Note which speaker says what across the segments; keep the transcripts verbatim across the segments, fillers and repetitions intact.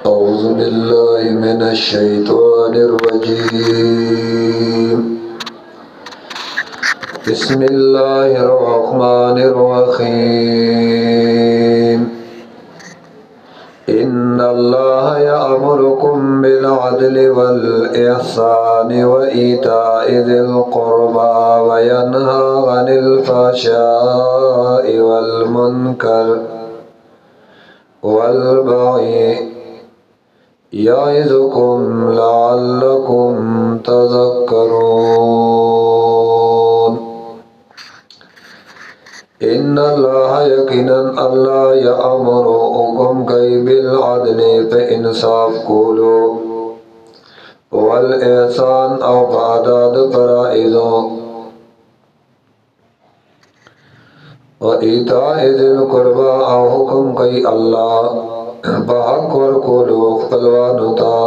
Speaker 1: أعوذ بالله من الشيطان الرجيم بسم الله الرحمن الرحيم إن الله يأمركم بالعدل والإحسان وإيتاء ذي القربى وينهى عن الفحشاء والمنكر والبغي يعظكم لعلكم تذكرون إن الله يقينا الله يأمركم كي بالعدل فإنصاف قولوا والإحسان أو بعداد فرائض وإيتاء ذي القربى أو حكم كي الله بحق ورقولوا خپلوانتا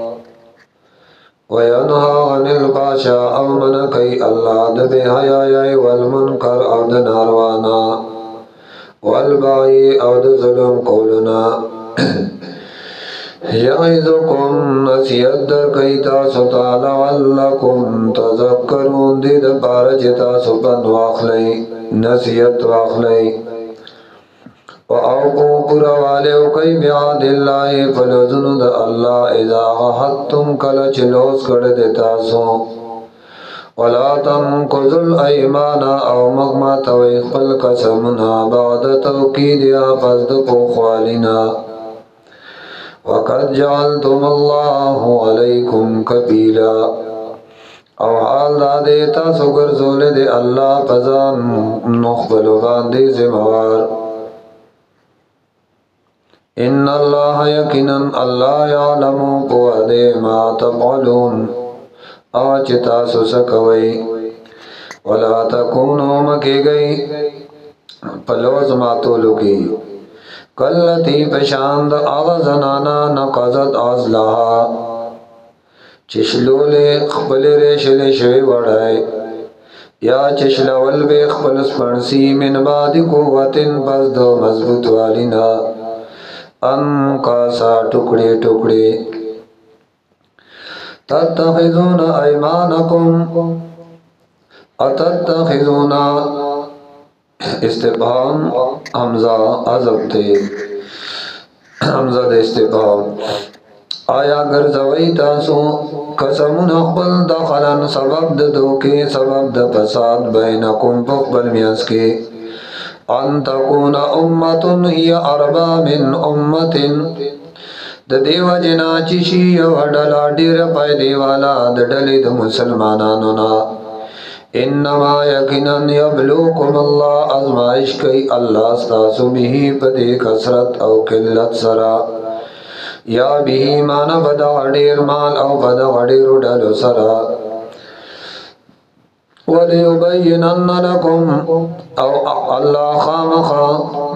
Speaker 1: وينهى عن الفحشاء او من كي الله دبي حياي والمنكر او دناروانا والبغي او دظلم قولنا يعظكم نصيحت در کئی تاسو تعالی لعلکم تذکرون دید پارچ تاسو پند واخلی نصیحت واخلی وَأَوْفُوا پورا والیو کئی بیعاد اللہ فلوزنو دا اللہ اذا غحدتم کل چلوز کرد تاسو وَلَا تَنْقُضُوا الْأَيْمَانَ او مغمات ویخفل قسمنا بعد توقیدیا فزد پوخوالنا وَقَدْ جَعَلْتُمُ اللَّهُ عَلَيْكُمْ كَفِيلًا او حال دا دیتا سگر زول دے اللہ پزان نخبلو باندے زموار ان اللہ یقینا اللہ یعلم قواد ما تفعلون آج تاسو سکوئی ولا تکونو مکی گئی پلوز ماتولو کی کلتی پشاند آغزنانا نقضت آزلہا چشلولے خپل ریشل شوی وڑائی یا چشلول بے خپل سپرسی من بعد قوتن پس دو مضبوط والینا انقاسا ٹکڑے ٹکڑے تتخذون ایمانکم اتتخذون استفهام حمزہ عذب تے حمزہ دے استفهام آیا گرزوی تاسو قسمون اقبل دخلن سبب د دوکے سبب د فساد بینکم فقبل میاس کے ان تکون امتن ہی اربا من امتن د دیو جنا چشی یو ڈلا ڈیر پای دیوالا د ڈلی د مسلمانانونا انما یقینا یبلوکم اللہ ازمائش کئی اللہ ستاسو بھی پدی کسرت او قلت سرا یا بھی مانا بدا غدیر مال او بدا غدیر ڈلو سرا وَلِيُبَيِّنَنَّ لَكُمْ او اللہ خامخا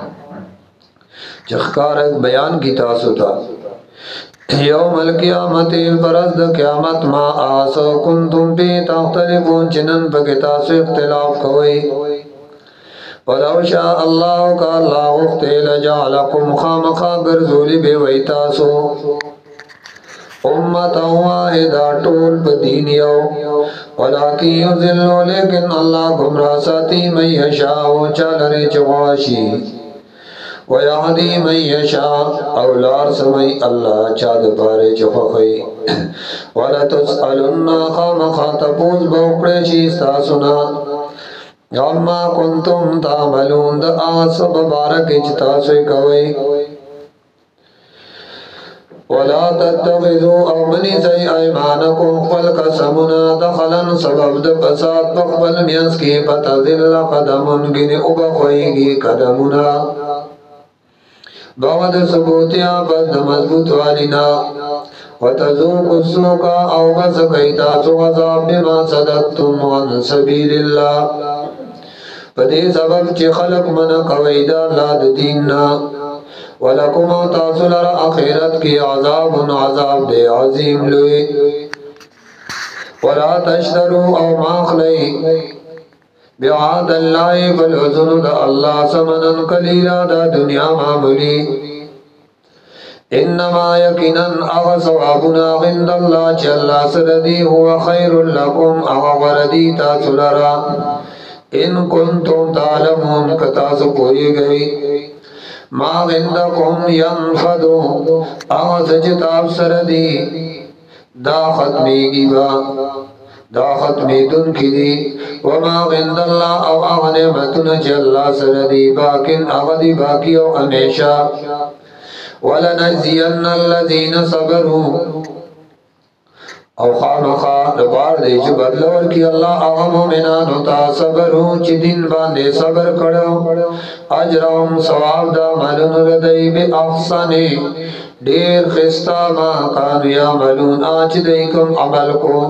Speaker 1: چخکارک بیان کی تاسو تا یوم القیامت پرزد قیامت ما آسو کنتم پی تختلفون چنن پکی تاسو اختلاف کوئی وَلَوْ شَاءَ اللَّهُ کا اللہ اختیل جعلکم خامخا گرزولی بے ویتاسو امتا واحدا ٹول بدینیو ولیکی یذلو لیکن اللہ گمراہ ساتی من یشاء چالر چواشی ویہدی من یشاء اولار سمی اللہ چاد پارے چخخی ولتسألن خامخا تپوز بوکڑیشی ستاسنا اما کنتم تعملون دا آسب بارک اجتاسوی کوئی ولا تتخذوا او منی سی ایمانکم خپل قسمنا دخلا سبب د فساد بخبل میانس کی فتذل قدمون گنی اگخوئیگی قدمنا بعد ثبوتیا بد مضبوط والینا وتذوق السوکا او بس قیتاسو عذاب بما صدقتم عن سبیل اللہ پدی سبب چی خلق من قویدہ لاد دیننا وَلَكُمْ تَاسُلَ رَأَخِرَتْ کی عذاب عذاب دے عظیم لوئی وَلَا تَشْتَرُوا او ماخلئی بعاد اللہ فالعزن دا اللہ سمنن قلیلا دا دنیا معمولی انما یقینا اغا ثوابنا عند الله چه اللہ سردی هو خیر لکم اغا وردی تاسو لرا ان کنتم تعلمون کتاسو پوئی گئی ما عندکم ینفدو اغا سجتاب سردی دا ختمی گی با دا ختمی دن کی دی وما عند اللہ او اغا نعمتنا چه اللہ سردی باکن اغا دی باکی او ہمیشہ وَلَنَجْزِيَنَّ الَّذِينَ صَبَرُوا او خامخا دبار دے چھ بدلور کی اللہ آغا مومنانو تا صبرو چی دن باندے صبر کرو اجرهم ثواب دا ملون ردئی بے احسانی دیر خستا ما کانو یعملون آج دیکم عمل کو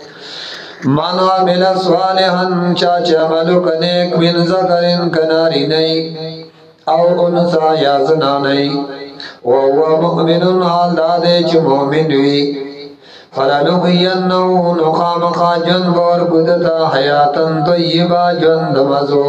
Speaker 1: من عمل صالحا چاچ عملو کنیک من ذکرن کناری نئی او انسا یا زنانی وهو مؤمن حال دادے چھ مومن وی فلنحیننہو نخامخا جن بور گدتا حیاتا طیبا جن دمزو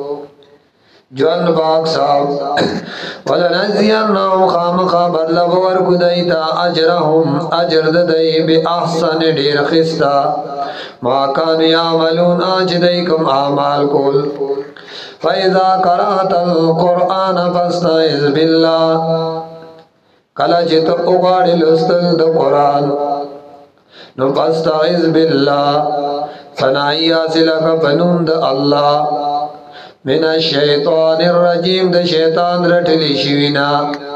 Speaker 1: جن باک صاحب ولنجزینہو خامخا بدل بور گدیتا اجرہم اجر ددئی بے احسن دیر خستا ما کان یعملون آج دیکم اعمال کول فَإِذَا قَرَأْتَ الْقُرْآنَ فَاسْتَعِذْ بِاللَّهِ کلا چه تو اغاڑی لستل دا قرآن نو فاستعذ باللہ فنائی آسلک فنون دا اللہ من الشیطان الرجیم دا شیطان رٹلی شوینا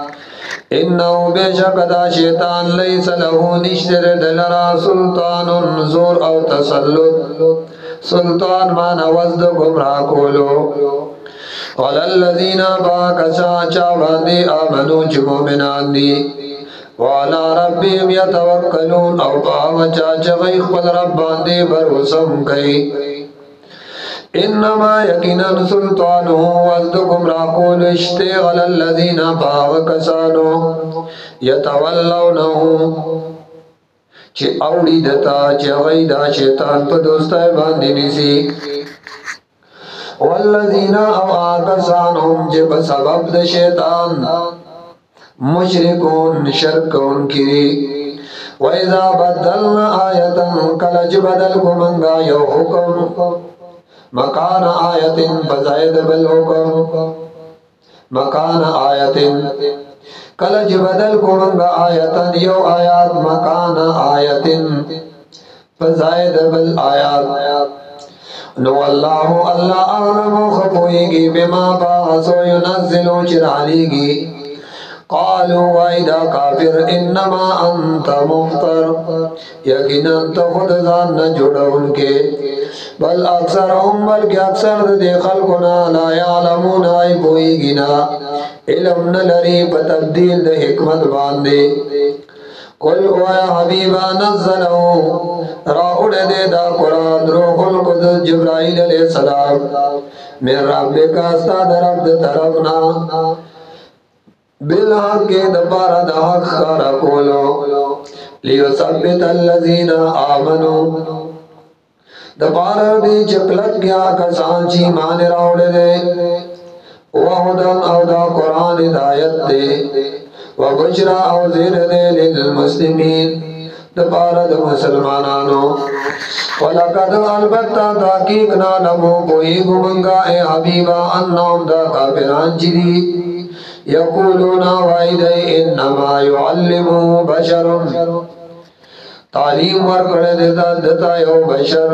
Speaker 1: انہو بے شک دا شیطان لیس لہو نشتر دلرا سلطان زور او تسلط سلطان مانا وزد گمراہ کولو وَلَلَّذِينَ بَاكَسَا چاواندی آمنو چھ مومنان دی وَعَلَى رَبِّهِمْ يَتَوَكَّلُونَ او پاوچا چغی خپل رباندی بروسم کئی انما یقینا سلطانو وزد گمراہ کول اشتغل الذین باوکسانو یتولونہو چھ اوڑی دتا چغی دا شیطان پا دوستای باندی نیسی والذین او آکسانهم جب سبب د شیطان مشرکون شرکون کی وَإِذَا بَدَّلْنَا آیَةً کلج بدل کو منگا یو حکم مکان آیت بزائد بالحکم مکان آیت کلج بدل کو منگا آیتا یو آیات مکان آیت بزائد بالآیات نو اللہ اللہ اعلم خبوئی گی بما باغسو ینزلو چرالی گی قالوا وائدہ کافر انما انت مفتر یقینا تو خود ذان نہ جڑا ان کے بل اکثر ہم بلکہ اکثر دے خلقنا لا یعلمون آئی بوئی گنا علم نلری بتبدیل دے حکمت باندے قل ویا حبیبا نزلہو راؤڑ دے دا قرآن روح القدس جبرائیل علیہ السلام من رب کا استاد رب طرفنا بالحق کے دبارہ دا حق خارا کولو لیو ثبت اللذین آمنو دبارہ دی چکلت گیا کسان چی مان راؤڑ دے وحدن او دا قرآن ہدایت دے وبشرا او زیر دے للمسلمین دبارد مسلمانانو وَلَقَدْ البتہ تحقیق نالمو بوئی گمنگا اے حبیبا انہم دا کافران چیدی یقولون وائدئی انما یعلمو بشر تعلیم ورکڑ دیتا دیتا یو بشر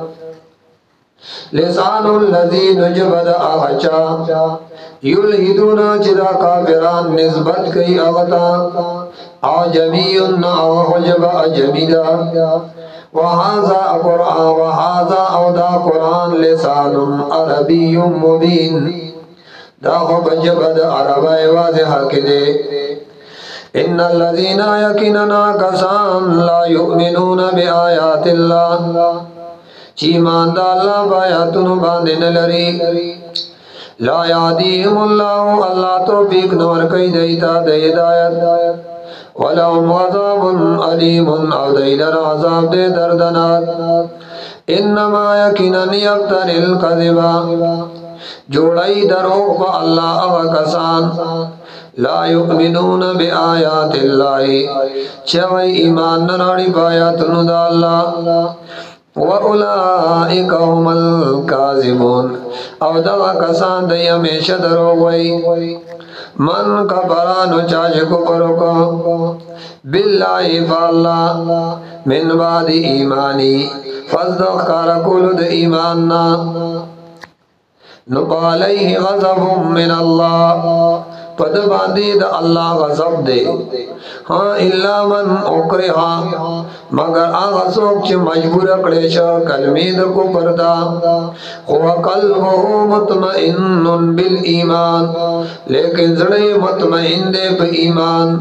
Speaker 1: لسان اللذی نجبد آغچا یلہدون چدا کافران نسبت کئی اغتا آجمیون آغجب اجمیدہ وہذا قرآن وہذا او دا قرآن لسان عربی مبین دا خب جبد عربی واضح کدے ان الذین یقیننا کسان لا یؤمنون بی آیات اللہ چیمان دا اللہ بایاتن باندن لری لا یادیہم اللہ اللہ توفیق نور کئی دیتا دی ہدایت ولہم عذاب علیم او دیلر عذاب دے دردنات انما یقینن یفتر القذبا جوڑائی دروغ با اللہ اغا کسان ला युमिनून बिआयातिल्लाहि चवई ईमान न राड़ी बायातुनु दा अल्लाह व उलाइका हुमुल काज़िबून और दगा कसान दई हमेशा दरो वही मन का बरानो चाचे को परो को बिल्लाहि फाल्ला मिन बादी ईमानी फज़्दक़ कारकुलुद ईमानना नुबालैहि ग़ज़बुम मिन अल्लाह पद बांधी द अल्लाह गज़ब दे हाँ इल्ला मन उकरिहा मगर आगा सोक च मजबूर कड़े श कलमीद को पर्दा हुआ क़ल्बुहु मुतमइन्नुन बिल ईमान लेकिन जड़े मुतमइन दे पे ईमान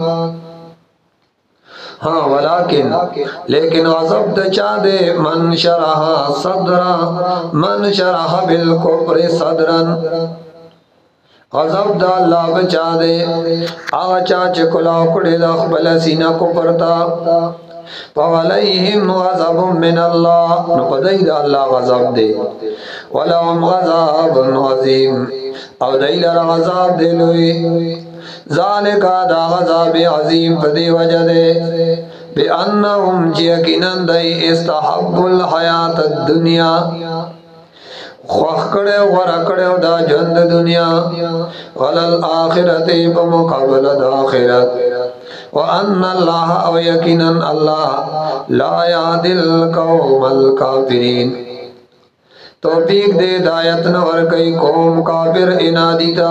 Speaker 1: हाँ वलाकिन लेकिन गज़ब द चा दे मन शरहा सदरा मन शरहा बिल कुफ्रि सदरन गज़ब द अल्लाह बचा दे आगा चाचे कुलाव कुड़े द अखबल सीना को परता फअलैहिम गज़बुम मिन अल्लाह नुपदई द अल्लाह गज़ब दे वलहुम गज़बुन अज़ीम और दैलर गज़ब दे लोई ज़ालिका दा गज़ब अज़ीम पदी वजह दे बिअन्नहुम यकीनन दई इस्तहब्बुल हयात दुनिया ख्वाह वर दा जंद दुनिया वलल आखिरति बमुक़ाबला द आखिरत व अन्ना अल्लाह और यकीनन अल्लाह ला यहदिल कौमल काफिरीन तौफीक दे दायत न वर कई कौम काफिर इनादीता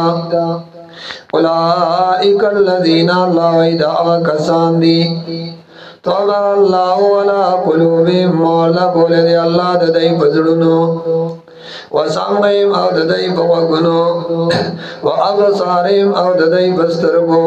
Speaker 1: उलाइकल लज़ीना लाइदा कसान दी तौबा अल्लाह अला कुलूबिहिम मौला बोले दे अल्लाह दई बजड़ुनो व सामईम और ददई बवगुनो व अबसारिम और ददई बस्तरगो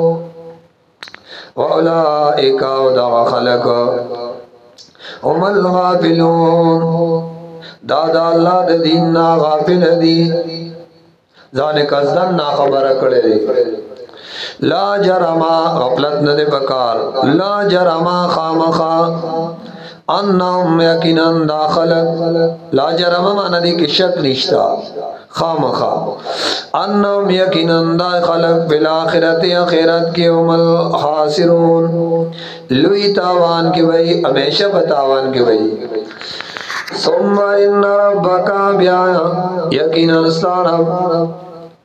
Speaker 1: व उलाइका दा खलक हुमुल गाफिलून दादा अल्लाह द दीन ना गाफिल दी जाने कज़न ना खबर करे ला जरमा गफलत न दे बकार ला जरमा खामखा अन्नहुम यकीनन दाखलत ला जरमा माना दी कि शक निश्ता खामखा अन्नहुम यकीनन दाखलत बिल आखिरति आखिरत के उमल खासिरून लुई तावान की वही हमेशा बतावान की वही सुम्मा इन्ना रब्बका ब्या यकीनन सारब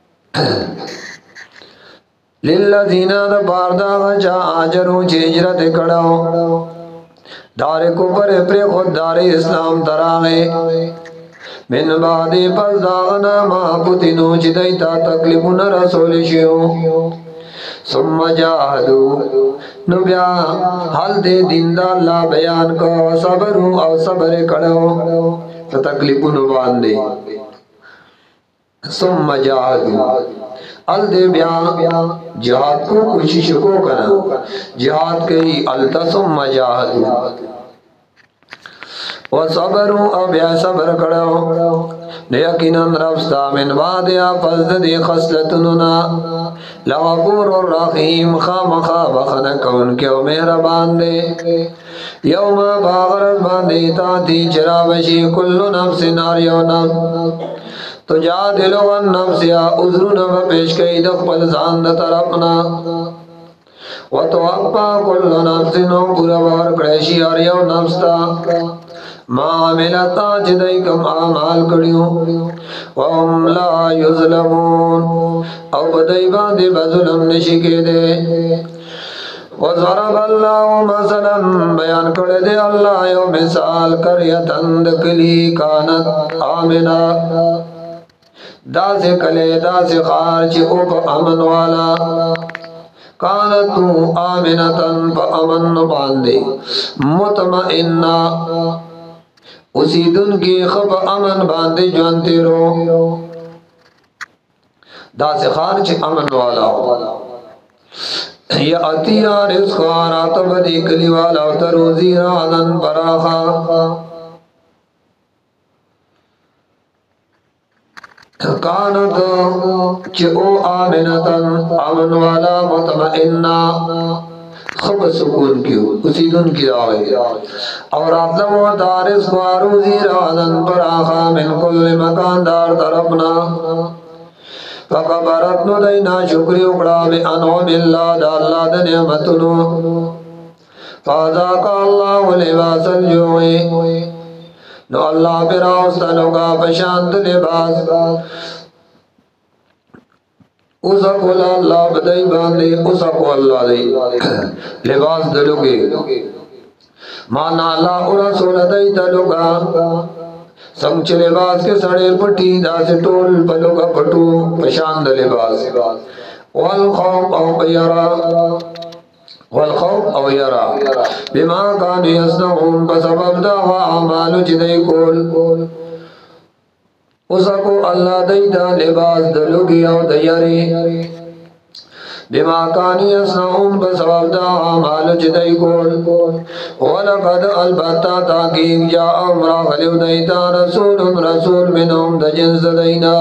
Speaker 1: लिल्लज़ीना द बारदा जा आजरू हिजरत कड़ाओ दारे कुफर प्रे खुद दारे इस्लाम तरागे मिन बादे पस दागना मा पुतिनो चिदैता तकलीफ न रसूल शियो सुम्मा जाहदू नुब्या हल दे दिंदा अल्लाह बयान को सबरू और सबर कड़ो तो तकलीफ न बांधे सुम्मा जाहदू अल दे ब्या जिहाद को कोशिश को करना जिहाद कई अल्तसुम मजाहदू व सबरू अब या सबर करो यकीनन रफ्ता मिन बादिया फज़द दे खसलतुना लगफूरुर रहीम खामखा बखन कौन के मेहरबान दे यौम बागरत बांदे ताती चरावशी कुल्लु नफ्सिन आरियो नफ्स तो जा दिलो वन नफ्स या उज़्र नव पेश कई दखपल जान द तरफना व तो अप्पा कुल्लु नफ्सिन पूरा बार क्रैशी आरियो नफ्स ता मा मिलता जिदई कम आमाल कड़ियों व हम ला युज़लमून औ बदई बादे बजुलम निशिके दे व ज़रब अल्लाह मसलन बयान करे दे अल्लाह यो मिसाल करियतन दकली कानत आमिना दासे कले दासे खारच उप अमन वाला कानतु आमिनतन प अमन बांधे मुतमइन्ना उसी दुन की खब अमन बांधे जानते रो दासे खारच अमन वाला या अतिया रिज़्क़ रात बदी कली वाला तरोजी रादन बराखा कानत चो आमिनतन अमन वाला मुतमइन्ना खब सुकून की उसी दुन की आए और आतम व दारिस वारूजी रादन बराखा मिन कुल्ल मकान दार तरफना فکبرت نو دی ناشکری اکڑا بی انعم اللہ دا اللہ دا نعمتنو فازاق اللہ لباس الجوعی نو اللہ پر آستنو کا پشانت لباس اسکو اللہ بدائی باندے اسکو اللہ دی لباس دلوگی مانا اللہ رسول دی دلوگا سمچ لباس کے سڑے پٹی دا سے ٹول پلوگا پٹو پشاند لباس والخوف او یرا والخوف او یرا بما کانو یصنعون بسبب دا وعمالو چدئی کول اسکو اللہ دی دا لباس دلوگی او دیاری بما کانو یصنعون بسبب دا عمالو چدئی کول ولقد البتا تاکیب جا امرا خلیو دیتا رسول رسول منهم دا جنس دینا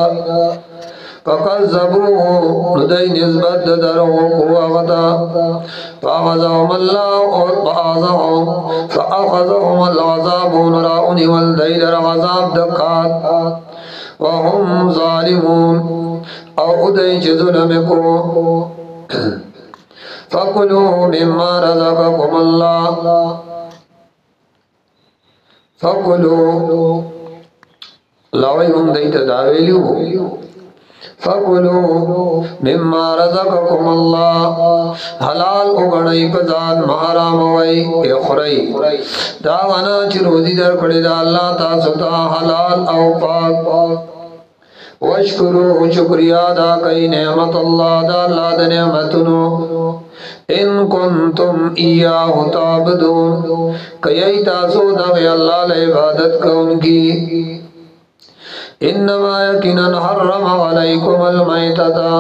Speaker 1: فقذبوه ندئی نسبت درو قوغتا فاخذهم اللہ اور فاخذهم فاخذهم العذابون راؤنی والدئی در عذاب دکات وهم ظالمون او ادئی چه ظلم کو فَكُلُوا مِمَّا رَزَقَكُمُ اللَّهُ فَكُلُوا لاوی هم دیتا داویلیو فَكُلُوا مِمَّا رَزَقَكُمُ اللَّهُ حلال اگڑی پزان محرام وی اخری داوانا چی روزی در کڑی دا اللہ تاستا حلال او پاک وشکرو شکریہ دا کئی نعمت اللہ دا اللہ دا نعمتنو ان کنتم ایاہو تعبدون کئی تاسو دا غی اللہ لعبادت کون کی انما یکنن حرم علیکم المیتتا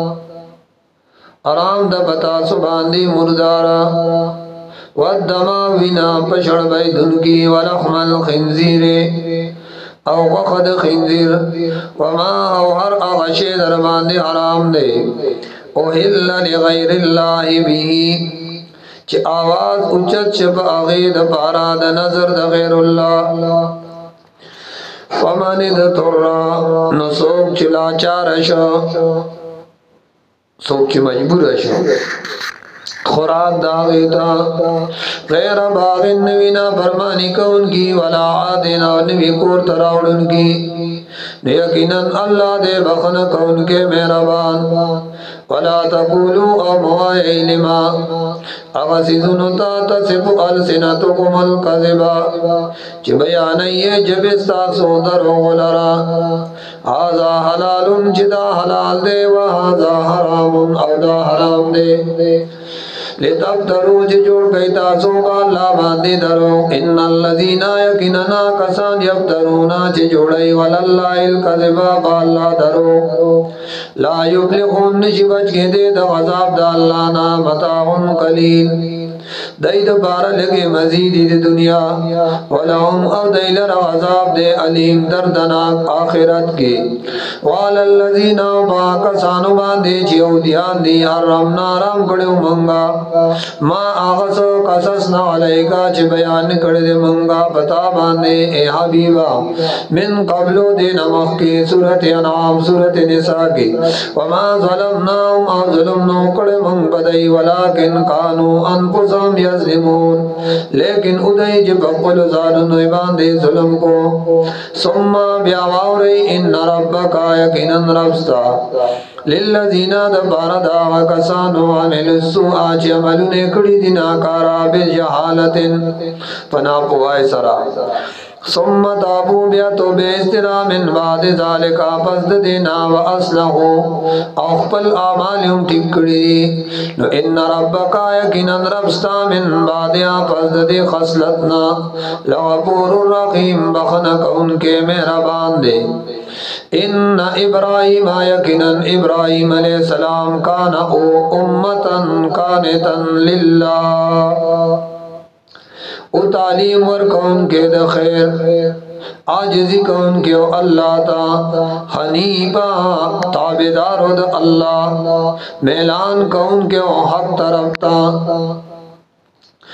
Speaker 1: حرام دا بتاسو باندی مردارا والدما وینا پشڑ بیدن کی ولحم الخنزیر او وقد خنزیر وما او ہر اغشی در باندی حرام دے اوہل لغیر اللہ بھی چی آواز اچت شب اغید پارا دا نظر دا غیر اللہ فمن دترا نسوک چلا چارشا سوک چی مجبور شا خوراک داغیتا غیر باغن نوینا فرمانی کون کی ولا عادنا نوی کور تراؤڑن کی یقیناً اللہ دے بخن کون کے مہربان ولا تقولوا او موائے لما اغسیزنتا تصف السنتکم القذبا چی بیانیے جب استاسو درو لرا آزا حلال چدا حلال دے و آزا حرام او دا حرام دے لتبترو چی جوڑ کئی تاسو کا اللہ باندی درو ان اللذین یکننا کسان یبترونا چی جوڑی والاللہ القذبا با اللہ درو لا یبلغون نشی بچ کے دے دا غذاب دا اللہ نا متاعن قلیل دید بارا لگے مزیدی دی دنیا ولہم او دیلر عذاب دے علیم دردناک آخرت کی والالذین باکسانو باندے چیو دیان دی حرم نارم کڑیو منگا ما آغسو قصصنا علیکا چی بیان کردے منگا بتا باندے اے حبیبا من قبلو دے نمخ کی صورت انعام صورت نساء کی وما ظلمناهم او ظلمنو کڑے منگ بدئی ولیکن کانو انفسهم یظلمون لیکن ادئی جب اقبل ظالنو باندے ظلم کو ثم بیاواوری ان ربکا یقیناً ربستا للذین دبارا داغا کسانو عمل السوء آچ عملو نیکڑی دی ناکارا بجہالت فنا پوائے سرا ثم تابو بیا تو بے استرا من بعد ذالکا پس دینا و اصلحو اخپل آمالیم ٹکڑی نو ان ربکا یکنن ربستا من بعدیا پس دی خسلتنا لغفور الرحیم بخنک ان کے مہربان دے ان ابراہیم یکنن ابراہیم علیہ السلام کانا او امتن کانتن للہ او تعلیم ورکون کے دا خیر آجزی کون کے اللہ تا حنیبا تابدار دا اللہ میلان کون کے حق طرف تا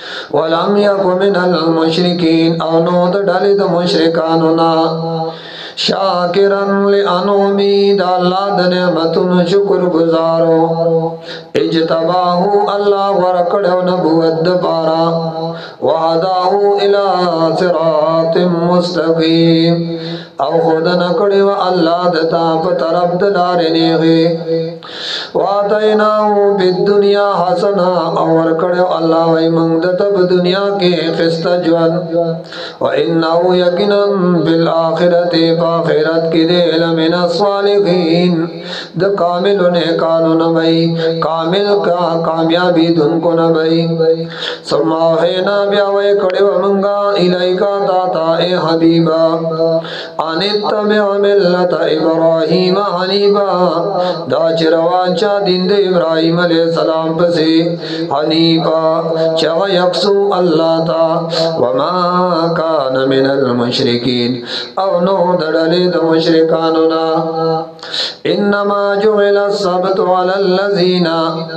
Speaker 1: ولم یکو من المشرکین او نو دا ڈالی دا مشرکانونا शाकिरन लिअनउमी दा अल्लाह द नेमतुन शुक्र गुजारो इजतबाहु अल्लाह वरकड़ो नबुवत पारा वहदाहु इला सिरातिम मुस्तकीम औ खुद नकड़े व अल्लाह दता तरफ दलारे नेगे वातैनाहु बिद्दुनिया हसना और कड़े अल्लाह वही मंगदत दुनिया के खिस्ता जवन व इन्नहु यकीनन बिल आखिरति आखिरत की दे लमिन सालिहीन द कामिल ने कानून भाई कामिल का कामयाबी धुन को न भाई समा है ना ब्यावे कड़े व मंगा इलाइका ताता ए हबीबा अनित में मिल्लत इब्राहिम हनीफा दाच रवांचा दिन दे इब्राहिम अलैहिस्सलाम पसे हनीफा चव यक्सु अल्लाह ता वमा कान मिनल मुशरिकीन औ नो दड़ले द मुशरिकानो ना इन्नमा जुमिला सब्तु अलल लज़ीना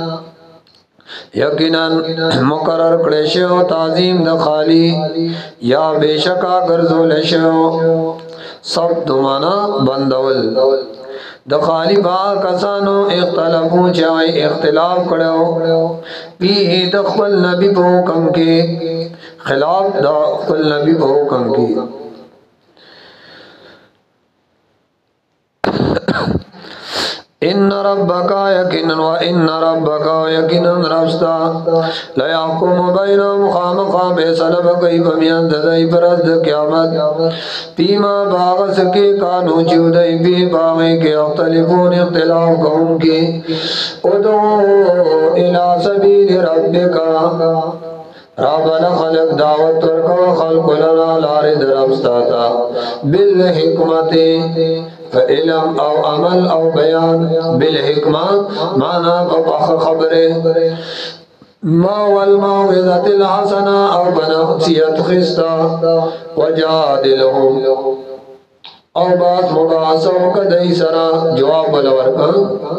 Speaker 1: यकीनन मुकर्रर कलेशो ताजीम द खाली या बेशका गर्जोल शो सब दुमाना बंदवल द खाली बा कसानो इख्तलाफू चाहे इख्तिलाफ करो पी दखल नबी बहुकम के खिलाफ दखल नबी बहुकम के इन्न रब्बका यकीनन व इन्न रब्बका यकीनन रब्स्ता ला यहकुमु बैनहुम खामखा फैसला कई बमियान दई परद क़यामत पीमा बागस के कानू जुदई भी बागे के अख्तलिफून इख्तिलाफ कौम के उदो इला सबील रब्बिका रब्बना खलक दावत तुरका खल्क लना लारे दरब्स्ता था बिल हिकमते इल्म औ अमल औ बयान बिल हिकमा माना बपख खबरे मा वल मौइज़तिल हसना औ बनसीयत खिस्ता वजादिलहुम औ बात मुबासो कदई सरा जवाब बलवर का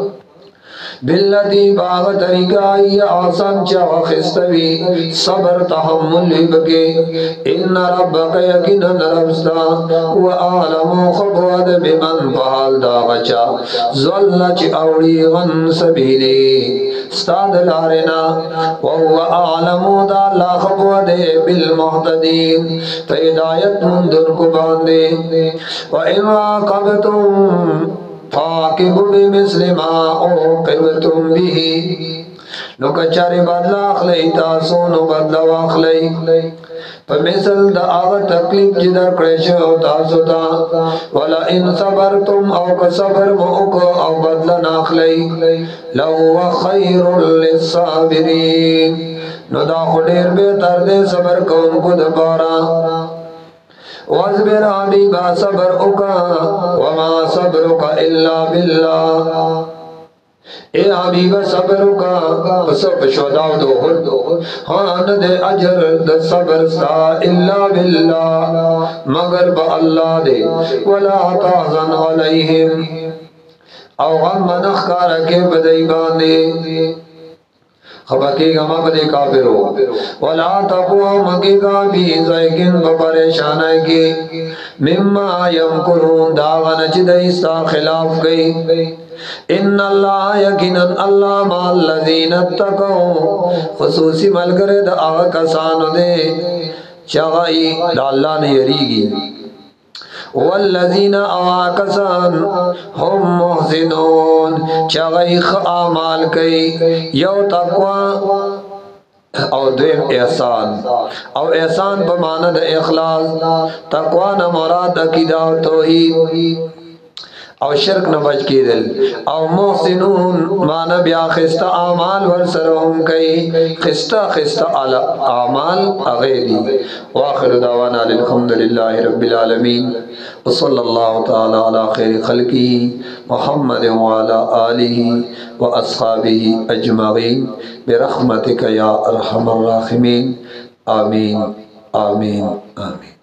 Speaker 1: बिल्लती बाग तरीका ये आसान चाह खिस्तवी सबर तहम्मुल बके इन्न रब्बक यकीनन रब्स्ता व आलमु खबवद बिमन फहाल दागचा ज़ल्लच औड़ी गन सबीली स्ताद लारेना व हुवा आलमु दा ला खबवद बिल मुहतदीन हिदायत मुंदर को बांधे व इमा कबतुम फाकिबु बिमिस्लिमा उक़िबतुम बिही नो कचारे बदला अखलई तासो नो बदला वाखलई फमिसल द आग तकलीफ जिदर क्रेशो तासो ता वला इन सबरतुम औ कसबर मुक औ बदला नाखलई लहुव खैरुल लिस्साबिरीन नो दा खुदेर बेहतर दे सबर कौन को दबारा वज़बिर हबीबा सबर उका वमा सब्रुका इल्ला बिल्लाह ए हबीबा सबर उका सब शुहदा दो हो हाँ न दे अजर द सबर सा इल्ला बिल्लाह मगर ब अल्लाह दे वला तहज़न अलैहिम औ गम नखकार के बदई बांधे खबकेगा मबदे काफिरो वला तकुआ मकेगा भी ज़ैकिन बपरेशान के मिम्मा यमकुरून दावन चिदैस्ता खिलाफ गई इन्न अल्लाह यकीनन अल्लाह माल लज़ीन तक़ौ खुसूसी मलगरे द आग कसान दे चगाई अल्लाह ने यरीगी वल्लज़ीना आकसान हम मुहसिनून चगई आमाल कई यौ तक़वा और द्वेम एहसान और एहसान बमानद इखलास तक़वा न मुराद अकीदा और तौहीद और शिरक न बच की दिल और मोहसिनून माना ब्या खिस्ता आमाल वर सरहम कई खिस्ता खिस्ता अला आमाल अगैरी वाखिर दावाना अल्हम्दुलिल्लाहि रब्बिल आलमीन व सल्लल्लाहु तआला अला खैरि खल्क़ी मुहम्मद व अला आलिहि व अस्हाबिहि अजमईन बिरहमतिका या अरहमर राहिमीन आमीन आमीन आमीन।